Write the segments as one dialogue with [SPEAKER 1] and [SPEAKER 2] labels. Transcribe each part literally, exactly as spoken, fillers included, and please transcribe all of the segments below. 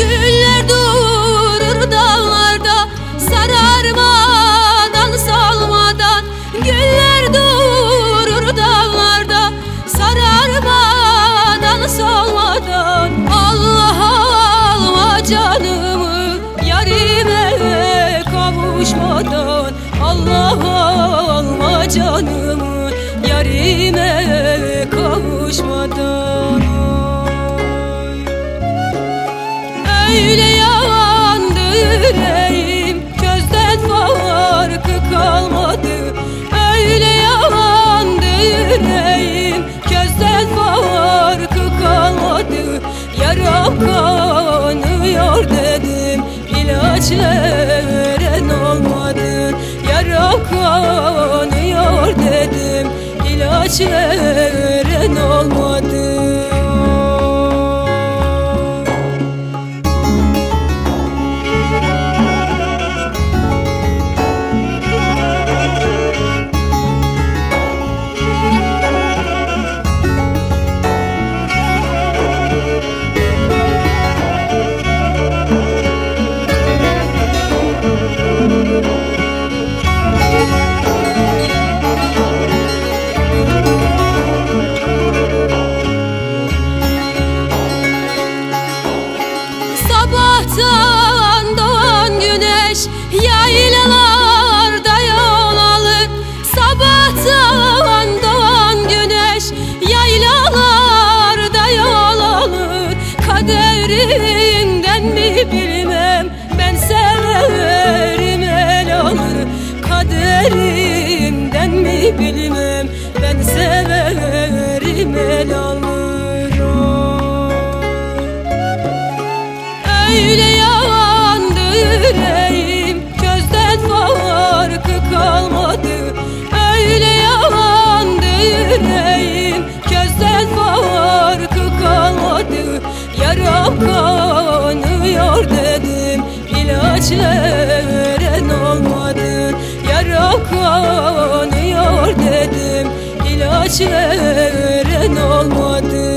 [SPEAKER 1] Güller durur dağlarda, sararmadan salmadan. Güller durur dağlarda, sararmadan salmadan. Allah alma canımı yarime kavuşmadan. Allah alma canımı yarime kavuşmadan. Öyle yandı yüreğim, közden farkı kalmadı. Öyle yandı yüreğim, közden farkı kalmadı. Yaram kanıyor dedim, ilaç veren olmadı. Yaram kanıyor dedim, ilaç veren olmadı. Sabahtan doğan güneş yaylalarda yol alır. Sabahtan doğan güneş yaylalarda yol alır. Kaderinden mi bilmem, ben severim el alır. Kaderinden mi bilmem, ben severim el alır. Öyle yandı yüreğim, közden farkı kalmadı. Öyle yandı yüreğim, közden farkı kalmadı. Yaram kanıyor dedim, ilaç veren olmadı. Yaram kanıyor dedim, ilaç veren olmadı.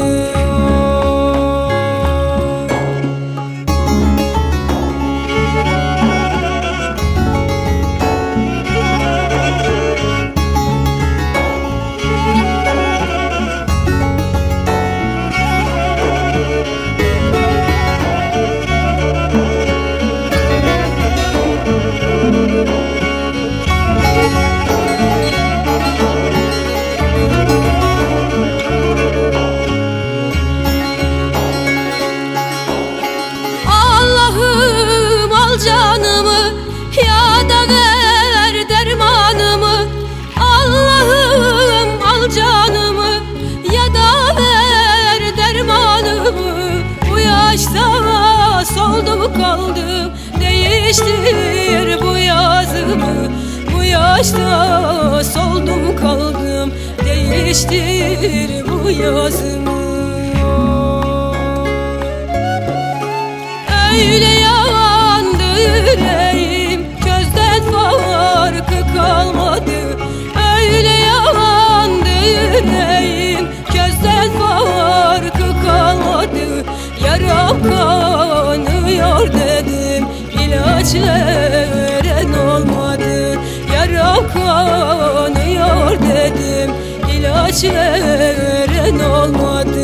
[SPEAKER 1] Canımı ya da ver dermanımı. Allah'ım al canımı ya da ver dermanımı. Bu yaşta soldum kaldım, değiştir bu yazımı. Bu yaşta soldum kaldım, değiştir bu yazımı. Öyle yandı yüreğim, közden farkı kalmadı. Öyle yandı yüreğim, közden farkı kalmadı. Yaram kanıyor dedim, ilaç veren olmadı. Yaram kanıyor dedim, ilaç veren olmadı.